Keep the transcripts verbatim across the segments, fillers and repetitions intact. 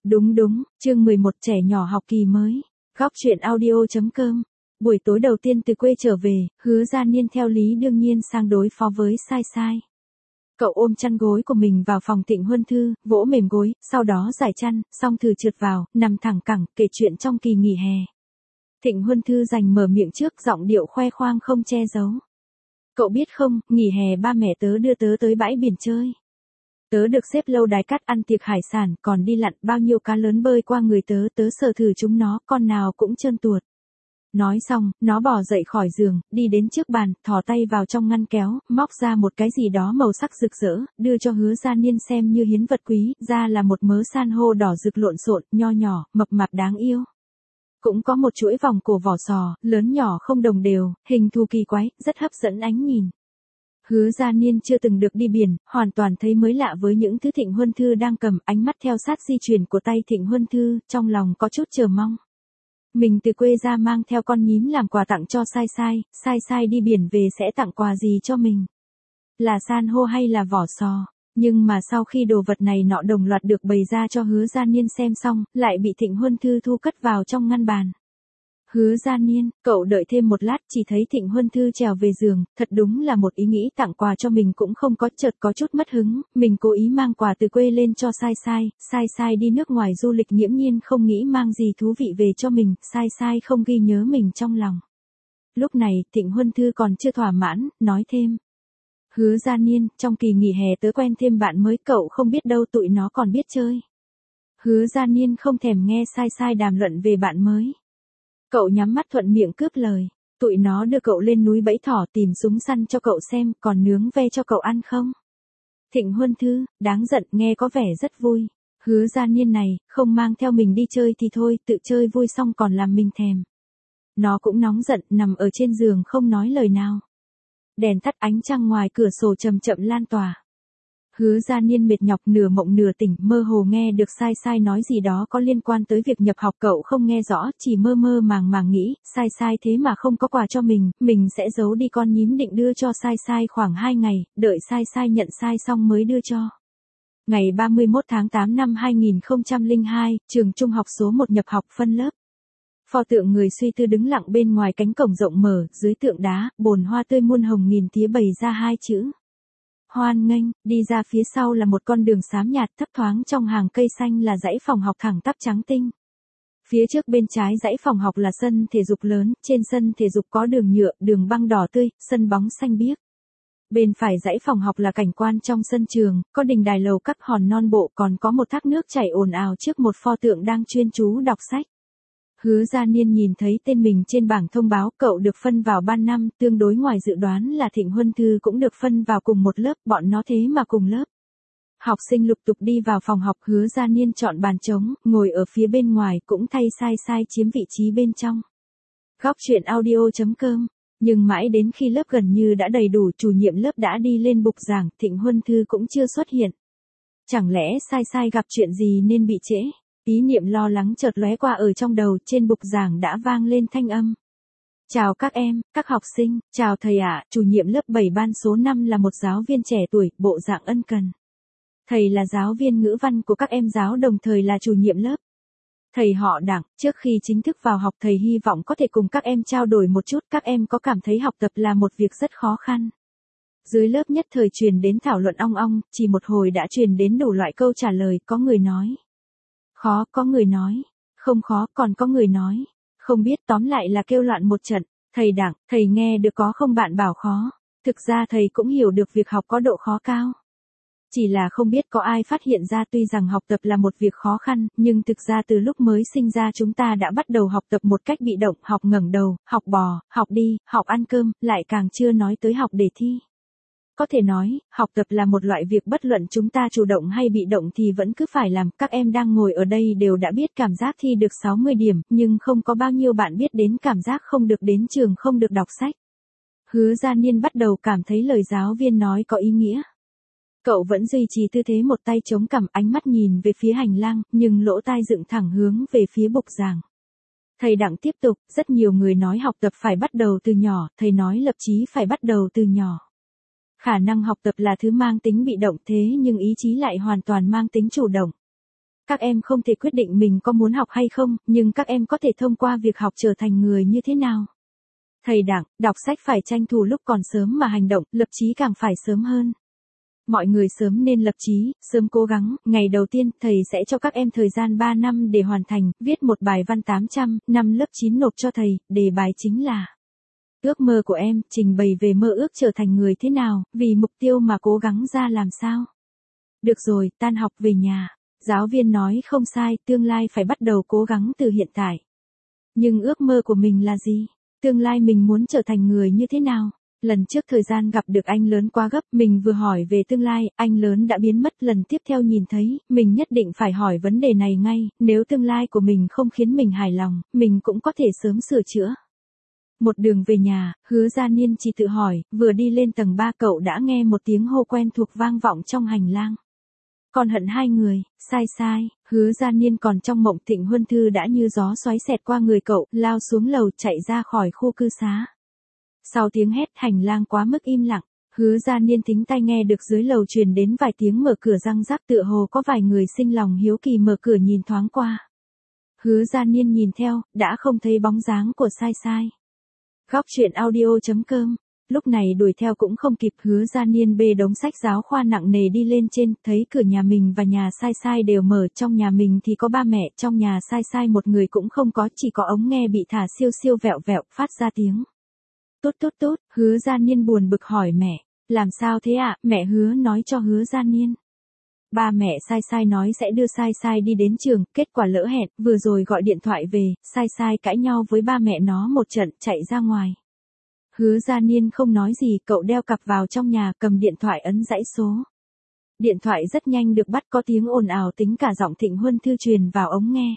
Đúng đúng, chương mười một trẻ nhỏ học kỳ mới. Góc truyện audio.com. Buổi tối đầu tiên từ quê trở về, Hứa Gia Niên theo lý đương nhiên sang đối phó với Sai Sai. Cậu ôm chăn gối của mình vào phòng Thịnh Huân Thư, vỗ mềm gối, sau đó giải chăn, xong thử trượt vào, nằm thẳng cẳng, kể chuyện trong kỳ nghỉ hè. Thịnh Huân Thư giành mở miệng trước, giọng điệu khoe khoang không che giấu. Cậu biết không, nghỉ hè ba mẹ tớ đưa tớ tới bãi biển chơi. Tớ được xếp lâu đài cát ăn tiệc hải sản, còn đi lặn bao nhiêu cá lớn bơi qua người tớ, tớ sờ thử chúng nó, con nào cũng trơn tuột. Nói xong, nó bò dậy khỏi giường, đi đến trước bàn, thò tay vào trong ngăn kéo, móc ra một cái gì đó màu sắc rực rỡ, đưa cho Hứa Gia Niên xem như hiến vật quý, ra là một mớ san hô đỏ rực lộn xộn, nho nhỏ, mập mạp đáng yêu. Cũng có một chuỗi vòng cổ vỏ sò, lớn nhỏ không đồng đều, hình thù kỳ quái, rất hấp dẫn ánh nhìn. Hứa Gia Niên chưa từng được đi biển, hoàn toàn thấy mới lạ với những thứ Thịnh Huân Thư đang cầm, ánh mắt theo sát di chuyển của tay Thịnh Huân Thư, trong lòng có chút chờ mong. Mình từ quê ra mang theo con nhím làm quà tặng cho Sai Sai, Sai Sai đi biển về sẽ tặng quà gì cho mình? Là san hô hay là vỏ sò? Nhưng mà sau khi đồ vật này nọ đồng loạt được bày ra cho Hứa Gia Niên xem xong, lại bị Thịnh Huân Thư thu cất vào trong ngăn bàn. Hứa Gia Niên, cậu đợi thêm một lát, chỉ thấy Thịnh Huân Thư trèo về giường, thật đúng là một ý nghĩ tặng quà cho mình cũng không có, chợt có chút mất hứng, mình cố ý mang quà từ quê lên cho Sai Sai, Sai Sai đi nước ngoài du lịch nghiễm nhiên không nghĩ mang gì thú vị về cho mình, Sai Sai không ghi nhớ mình trong lòng. Lúc này, Thịnh Huân Thư còn chưa thỏa mãn, nói thêm. Hứa Gia Niên, trong kỳ nghỉ hè tớ quen thêm bạn mới, cậu không biết đâu tụi nó còn biết chơi. Hứa Gia Niên không thèm nghe Sai Sai đàm luận về bạn mới. Cậu nhắm mắt thuận miệng cướp lời, tụi nó đưa cậu lên núi bẫy thỏ tìm súng săn cho cậu xem, còn nướng ve cho cậu ăn không? Thịnh Huân Thư, đáng giận, nghe có vẻ rất vui. Hứa Gia Niên này, không mang theo mình đi chơi thì thôi, tự chơi vui xong còn làm mình thèm. Nó cũng nóng giận, nằm ở trên giường không nói lời nào. Đèn tắt, ánh trăng ngoài cửa sổ chậm chậm lan tỏa. Hứa Gia Niên mệt nhọc nửa mộng nửa tỉnh, mơ hồ nghe được Sai Sai nói gì đó có liên quan tới việc nhập học, cậu không nghe rõ, chỉ mơ mơ màng màng nghĩ, Sai Sai thế mà không có quà cho mình, mình sẽ giấu đi con nhím định đưa cho Sai Sai khoảng hai ngày, đợi Sai Sai nhận sai xong mới đưa cho. Ngày ba mươi mốt tháng tám năm hai nghìn không trăm lẻ hai, trường trung học số một nhập học phân lớp. Pho tượng người suy tư đứng lặng bên ngoài cánh cổng rộng mở, dưới tượng đá, bồn hoa tươi muôn hồng nghìn tía bày ra hai chữ. Hoan nghênh, đi ra phía sau là một con đường xám nhạt, thấp thoáng trong hàng cây xanh là dãy phòng học thẳng tắp trắng tinh. Phía trước bên trái dãy phòng học là sân thể dục lớn, trên sân thể dục có đường nhựa, đường băng đỏ tươi, sân bóng xanh biếc. Bên phải dãy phòng học là cảnh quan trong sân trường, có đình đài lầu các hòn non bộ, còn có một thác nước chảy ồn ào trước một pho tượng đang chuyên chú đọc sách. Hứa Gia Niên nhìn thấy tên mình trên bảng thông báo, cậu được phân vào ban năm, tương đối ngoài dự đoán là Thịnh Huân Thư cũng được phân vào cùng một lớp, bọn nó thế mà cùng lớp. Học sinh lục tục đi vào phòng học, Hứa Gia Niên chọn bàn trống, ngồi ở phía bên ngoài, cũng thay Sai Sai chiếm vị trí bên trong. Góc truyện audio.com. Nhưng mãi đến khi lớp gần như đã đầy đủ, chủ nhiệm lớp đã đi lên bục giảng, Thịnh Huân Thư cũng chưa xuất hiện. Chẳng lẽ Sai Sai gặp chuyện gì nên bị trễ? Ý niệm lo lắng chợt lóe qua ở trong đầu, trên bục giảng đã vang lên thanh âm. Chào các em, các học sinh, chào thầy ạ, chủ nhiệm lớp bảy ban số năm là một giáo viên trẻ tuổi, bộ dạng ân cần. Thầy là giáo viên ngữ văn của các em giáo, đồng thời là chủ nhiệm lớp. Thầy họ Đặng, trước khi chính thức vào học thầy hy vọng có thể cùng các em trao đổi một chút, các em có cảm thấy học tập là một việc rất khó khăn. Dưới lớp nhất thời truyền đến thảo luận ong ong, chỉ một hồi đã truyền đến đủ loại câu trả lời, có người nói. Khó, có người nói. Không khó, còn có người nói. Không biết, tóm lại là kêu loạn một trận. Thầy Đặng, thầy nghe được có không, bạn bảo khó. Thực ra thầy cũng hiểu được việc học có độ khó cao. Chỉ là không biết có ai phát hiện ra tuy rằng học tập là một việc khó khăn, nhưng thực ra từ lúc mới sinh ra chúng ta đã bắt đầu học tập một cách bị động, học ngẩng đầu, học bò, học đi, học ăn cơm, lại càng chưa nói tới học để thi. Có thể nói, học tập là một loại việc bất luận chúng ta chủ động hay bị động thì vẫn cứ phải làm, các em đang ngồi ở đây đều đã biết cảm giác thi được sáu mươi điểm, nhưng không có bao nhiêu bạn biết đến cảm giác không được đến trường, không được đọc sách. Hứa Gia Niên bắt đầu cảm thấy lời giáo viên nói có ý nghĩa. Cậu vẫn duy trì tư thế một tay chống cằm, ánh mắt nhìn về phía hành lang, nhưng lỗ tai dựng thẳng hướng về phía bục giảng. Thầy Đặng tiếp tục, rất nhiều người nói học tập phải bắt đầu từ nhỏ, thầy nói lập chí phải bắt đầu từ nhỏ. Khả năng học tập là thứ mang tính bị động, thế nhưng ý chí lại hoàn toàn mang tính chủ động. Các em không thể quyết định mình có muốn học hay không, nhưng các em có thể thông qua việc học trở thành người như thế nào. Thầy Đặng, đọc sách phải tranh thủ lúc còn sớm mà hành động, lập chí càng phải sớm hơn. Mọi người sớm nên lập chí, sớm cố gắng, ngày đầu tiên thầy sẽ cho các em thời gian ba năm để hoàn thành, viết một bài văn tám trăm, năm lớp chín nộp cho thầy, đề bài chính là ước mơ của em, trình bày về mơ ước trở thành người thế nào, vì mục tiêu mà cố gắng ra làm sao. Được rồi, tan học về nhà. Giáo viên nói không sai, tương lai phải bắt đầu cố gắng từ hiện tại. Nhưng ước mơ của mình là gì? Tương lai mình muốn trở thành người như thế nào? Lần trước thời gian gặp được anh lớn quá gấp, mình vừa hỏi về tương lai, anh lớn đã biến mất. Lần tiếp theo nhìn thấy, mình nhất định phải hỏi vấn đề này ngay, nếu tương lai của mình không khiến mình hài lòng, mình cũng có thể sớm sửa chữa. Một đường về nhà, Hứa Gia Niên chỉ tự hỏi, vừa đi lên tầng ba cậu đã nghe một tiếng hô quen thuộc vang vọng trong hành lang. Còn hận hai người, sai sai, Hứa Gia Niên còn trong mộng. Thịnh Huân Thư đã như gió xoáy xẹt qua người cậu, lao xuống lầu chạy ra khỏi khu cư xá. Sau tiếng hét, hành lang quá mức im lặng, Hứa Gia Niên thính tai nghe được dưới lầu truyền đến vài tiếng mở cửa răng rắc, tựa hồ có vài người sinh lòng hiếu kỳ mở cửa nhìn thoáng qua. Hứa Gia Niên nhìn theo, đã không thấy bóng dáng của sai sai. Góc truyện audio chấm com. Lúc này đuổi theo cũng không kịp, Hứa Gia Niên bê đống sách giáo khoa nặng nề đi lên trên, thấy cửa nhà mình và nhà sai sai đều mở, trong nhà mình thì có ba mẹ, trong nhà sai sai một người cũng không có, chỉ có ống nghe bị thả siêu siêu vẹo vẹo, phát ra tiếng. Tốt tốt tốt, Hứa Gia Niên buồn bực hỏi mẹ, làm sao thế ạ? Mẹ Hứa nói cho Hứa Gia Niên. Ba mẹ sai sai nói sẽ đưa sai sai đi đến trường, kết quả lỡ hẹn, vừa rồi gọi điện thoại về, sai sai cãi nhau với ba mẹ nó một trận, chạy ra ngoài. Hứa Gia Niên không nói gì, cậu đeo cặp vào trong nhà, cầm điện thoại ấn dãy số. Điện thoại rất nhanh được bắt, có tiếng ồn ào tính cả giọng Thịnh Huân Thư truyền vào ống nghe.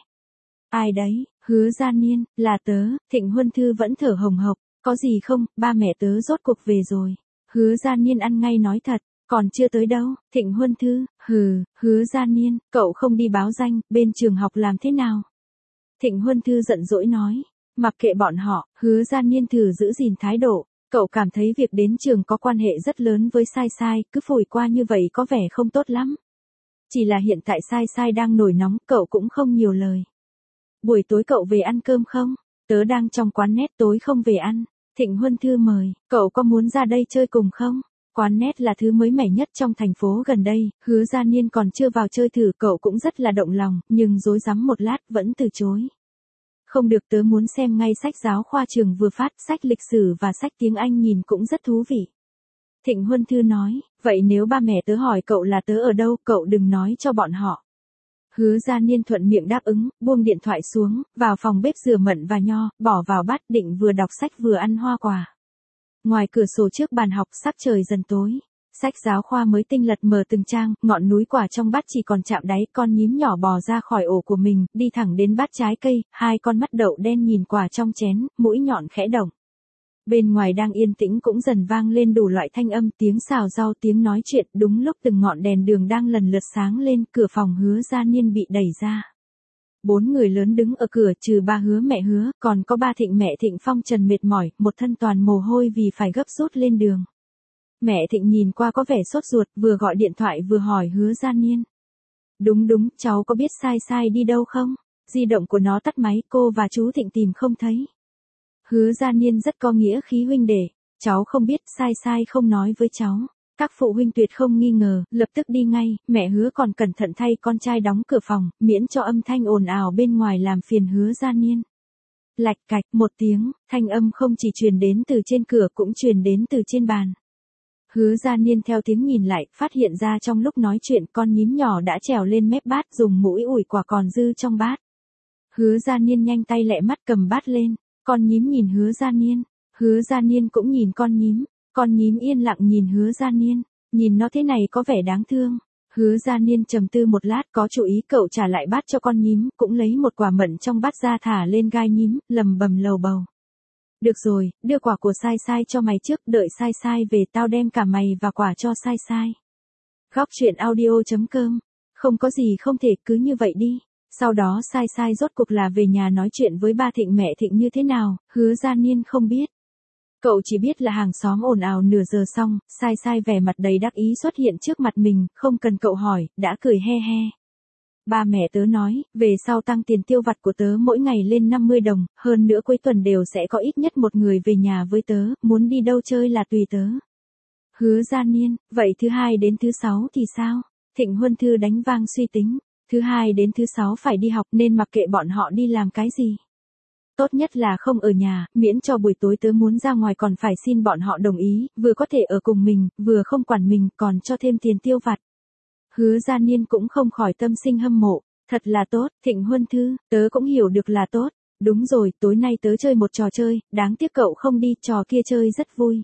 Ai đấy? Hứa Gia Niên, là tớ. Thịnh Huân Thư vẫn thở hồng hộc, có gì không, ba mẹ tớ rốt cuộc về rồi. Hứa Gia Niên ăn ngay nói thật, còn chưa tới đâu. Thịnh Huân Thư, hừ, Hứa Gia Niên, cậu không đi báo danh, bên trường học làm thế nào? Thịnh Huân Thư giận dỗi nói. Mặc kệ bọn họ, Hứa Gia Niên thử giữ gìn thái độ, cậu cảm thấy việc đến trường có quan hệ rất lớn với sai sai, cứ phủi qua như vậy có vẻ không tốt lắm. Chỉ là hiện tại sai sai đang nổi nóng, cậu cũng không nhiều lời. Buổi tối cậu về ăn cơm không? Tớ đang trong quán net, tối không về ăn. Thịnh Huân Thư mời, cậu có muốn ra đây chơi cùng không? Quán net là thứ mới mẻ nhất trong thành phố gần đây, Hứa Gia Niên còn chưa vào chơi thử, cậu cũng rất là động lòng, nhưng rối rắm một lát vẫn từ chối. Không được, tớ muốn xem ngay sách giáo khoa trường vừa phát, sách lịch sử và sách tiếng Anh nhìn cũng rất thú vị. Thịnh Huân Thư nói, vậy nếu ba mẹ tớ hỏi cậu là tớ ở đâu, cậu đừng nói cho bọn họ. Hứa Gia Niên thuận miệng đáp ứng, buông điện thoại xuống, vào phòng bếp rửa mận và nho, bỏ vào bát, định vừa đọc sách vừa ăn hoa quả. Ngoài cửa sổ trước bàn học, sắc trời dần tối. Sách giáo khoa mới tinh lật mở từng trang, ngọn núi quả trong bát chỉ còn chạm đáy, con nhím nhỏ bò ra khỏi ổ của mình, đi thẳng đến bát trái cây, hai con mắt đậu đen nhìn quả trong chén, mũi nhọn khẽ động. Bên ngoài đang yên tĩnh cũng dần vang lên đủ loại thanh âm, tiếng xào rau, tiếng nói chuyện, đúng lúc từng ngọn đèn đường đang lần lượt sáng lên, cửa phòng Hứa Gia Niên bị đẩy ra. Bốn người lớn đứng ở cửa, trừ ba Hứa mẹ Hứa, còn có ba Thịnh mẹ Thịnh phong trần mệt mỏi, một thân toàn mồ hôi vì phải gấp rút lên đường. Mẹ Thịnh nhìn qua có vẻ sốt ruột, vừa gọi điện thoại vừa hỏi Hứa Gia Niên. Đúng đúng, cháu có biết sai sai đi đâu không? Di động của nó tắt máy, cô và chú Thịnh tìm không thấy. Hứa Gia Niên rất có nghĩa khí huynh đệ, cháu không biết, sai sai không nói với cháu. Các phụ huynh tuyệt không nghi ngờ, lập tức đi ngay, mẹ Hứa còn cẩn thận thay con trai đóng cửa phòng, miễn cho âm thanh ồn ào bên ngoài làm phiền Hứa Gia Niên. Lạch cạch một tiếng, thanh âm không chỉ truyền đến từ trên cửa cũng truyền đến từ trên bàn. Hứa Gia Niên theo tiếng nhìn lại, phát hiện ra trong lúc nói chuyện con nhím nhỏ đã trèo lên mép bát, dùng mũi ủi quả còn dư trong bát. Hứa Gia Niên nhanh tay lẹ mắt cầm bát lên, con nhím nhìn Hứa Gia Niên, Hứa Gia Niên cũng nhìn con nhím, con nhím yên lặng nhìn Hứa Gia Niên, nhìn nó thế này có vẻ đáng thương. Hứa Gia Niên trầm tư một lát có chủ ý, cậu trả lại bát cho con nhím, cũng lấy một quả mận trong bát ra thả lên gai nhím, lầm bầm lầu bầu. Được rồi, đưa quả của sai sai cho mày trước, đợi sai sai về tao đem cả mày và quả cho sai sai. Góc truyện audio chấm com. Không có gì không thể, cứ như vậy đi. Sau đó sai sai rốt cuộc là về nhà nói chuyện với ba Thịnh mẹ Thịnh như thế nào, Hứa Gia Niên không biết. Cậu chỉ biết là hàng xóm ồn ào nửa giờ xong, sai sai vẻ mặt đầy đắc ý xuất hiện trước mặt mình, không cần cậu hỏi, đã cười he he. Ba mẹ tớ nói, về sau tăng tiền tiêu vặt của tớ mỗi ngày lên năm mươi đồng, hơn nữa cuối tuần đều sẽ có ít nhất một người về nhà với tớ, muốn đi đâu chơi là tùy tớ. Hứa Gia Niên, vậy thứ hai đến thứ sáu thì sao? Thịnh Huân Thư đánh vang suy tính, thứ hai đến thứ sáu phải đi học nên mặc kệ bọn họ đi làm cái gì. Tốt nhất là không ở nhà, miễn cho buổi tối tớ muốn ra ngoài còn phải xin bọn họ đồng ý, vừa có thể ở cùng mình, vừa không quản mình, còn cho thêm tiền tiêu vặt. Hứa Gia Niên cũng không khỏi tâm sinh hâm mộ, thật là tốt, Thịnh Huân Thư, tớ cũng hiểu được là tốt. Đúng rồi, tối nay tớ chơi một trò chơi, đáng tiếc cậu không đi, trò kia chơi rất vui.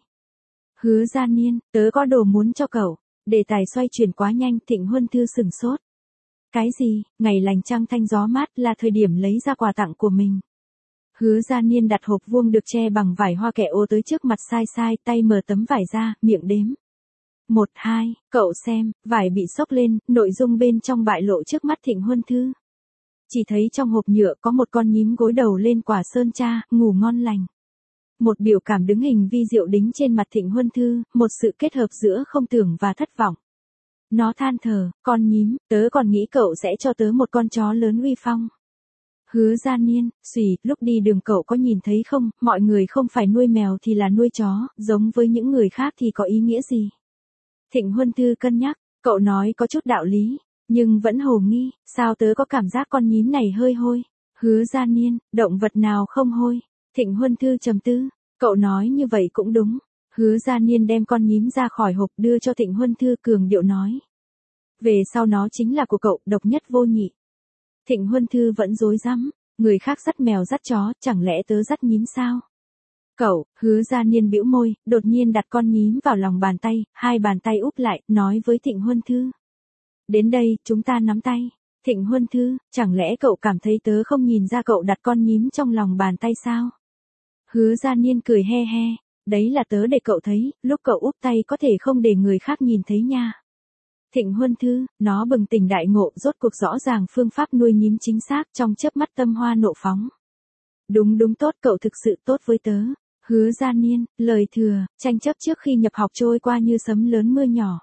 Hứa Gia Niên, tớ có đồ muốn cho cậu. Đề tài xoay chuyển quá nhanh, Thịnh Huân Thư sửng sốt. Cái gì? Ngày lành trăng thanh gió mát là thời điểm lấy ra quà tặng của mình. Hứa Gia Niên đặt hộp vuông được che bằng vải hoa kẻ ô tới trước mặt Sai Sai, tay mở tấm vải ra, miệng đếm. Một, hai, cậu xem, vải bị xốc lên, nội dung bên trong bại lộ trước mắt Thịnh Huân Thư. Chỉ thấy trong hộp nhựa có một con nhím gối đầu lên quả sơn cha, ngủ ngon lành. Một biểu cảm đứng hình vi diệu đính trên mặt Thịnh Huân Thư, một sự kết hợp giữa không tưởng và thất vọng. Nó than thở, con nhím, tớ còn nghĩ cậu sẽ cho tớ một con chó lớn uy phong. Hứa Gia Niên, xùy, lúc đi đường cậu có nhìn thấy không, mọi người không phải nuôi mèo thì là nuôi chó, giống với những người khác thì có ý nghĩa gì? Thịnh Huân Thư cân nhắc, cậu nói có chút đạo lý, nhưng vẫn hồ nghi, sao tớ có cảm giác con nhím này hơi hôi? Hứa Gia Niên, động vật nào không hôi? Thịnh Huân Thư trầm tư, cậu nói như vậy cũng đúng. Hứa Gia Niên đem con nhím ra khỏi hộp đưa cho Thịnh Huân Thư cường điệu nói. Về sau nó chính là của cậu, độc nhất vô nhị. Thịnh Huân Thư vẫn rối rắm, người khác dắt mèo dắt chó, chẳng lẽ tớ dắt nhím sao? Cậu, Hứa Gia Niên bĩu môi, đột nhiên đặt con nhím vào lòng bàn tay, hai bàn tay úp lại, nói với Thịnh Huân Thư. Đến đây, chúng ta nắm tay. Thịnh Huân Thư, chẳng lẽ cậu cảm thấy tớ không nhìn ra cậu đặt con nhím trong lòng bàn tay sao? Hứa Gia Niên cười he he, đấy là tớ để cậu thấy, lúc cậu úp tay có thể không để người khác nhìn thấy nha. Thịnh Huân Thư, nó bừng tỉnh đại ngộ, rốt cuộc rõ ràng phương pháp nuôi nhím chính xác, trong chớp mắt tâm hoa nộ phóng. Đúng đúng tốt, cậu thực sự tốt với tớ. Hứa Gia Niên, lời thừa, tranh chấp trước khi nhập học trôi qua như sấm lớn mưa nhỏ.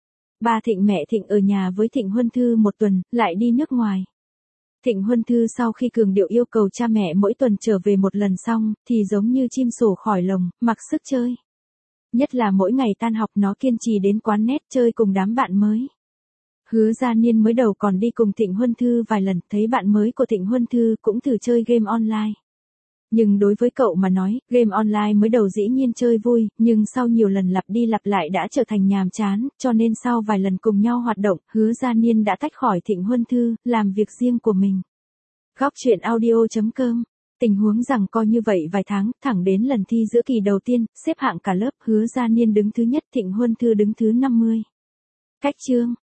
Ba Thịnh mẹ Thịnh ở nhà với Thịnh Huân Thư một tuần, lại đi nước ngoài. Thịnh Huân Thư sau khi cường điệu yêu cầu cha mẹ mỗi tuần trở về một lần xong, thì giống như chim sổ khỏi lồng, mặc sức chơi. Nhất là mỗi ngày tan học nó kiên trì đến quán net chơi cùng đám bạn mới. Hứa Gia Niên mới đầu còn đi cùng Thịnh Huân Thư vài lần, thấy bạn mới của Thịnh Huân Thư cũng thử chơi game online. Nhưng đối với cậu mà nói, game online mới đầu dĩ nhiên chơi vui, nhưng sau nhiều lần lặp đi lặp lại đã trở thành nhàm chán, cho nên sau vài lần cùng nhau hoạt động, Hứa Gia Niên đã tách khỏi Thịnh Huân Thư, làm việc riêng của mình. Góc truyện audio chấm com. Tình huống rằng coi như vậy vài tháng, thẳng đến lần thi giữa kỳ đầu tiên, xếp hạng cả lớp, Hứa Gia Niên đứng thứ nhất, Thịnh Huân Thư đứng thứ năm mươi. Cách chương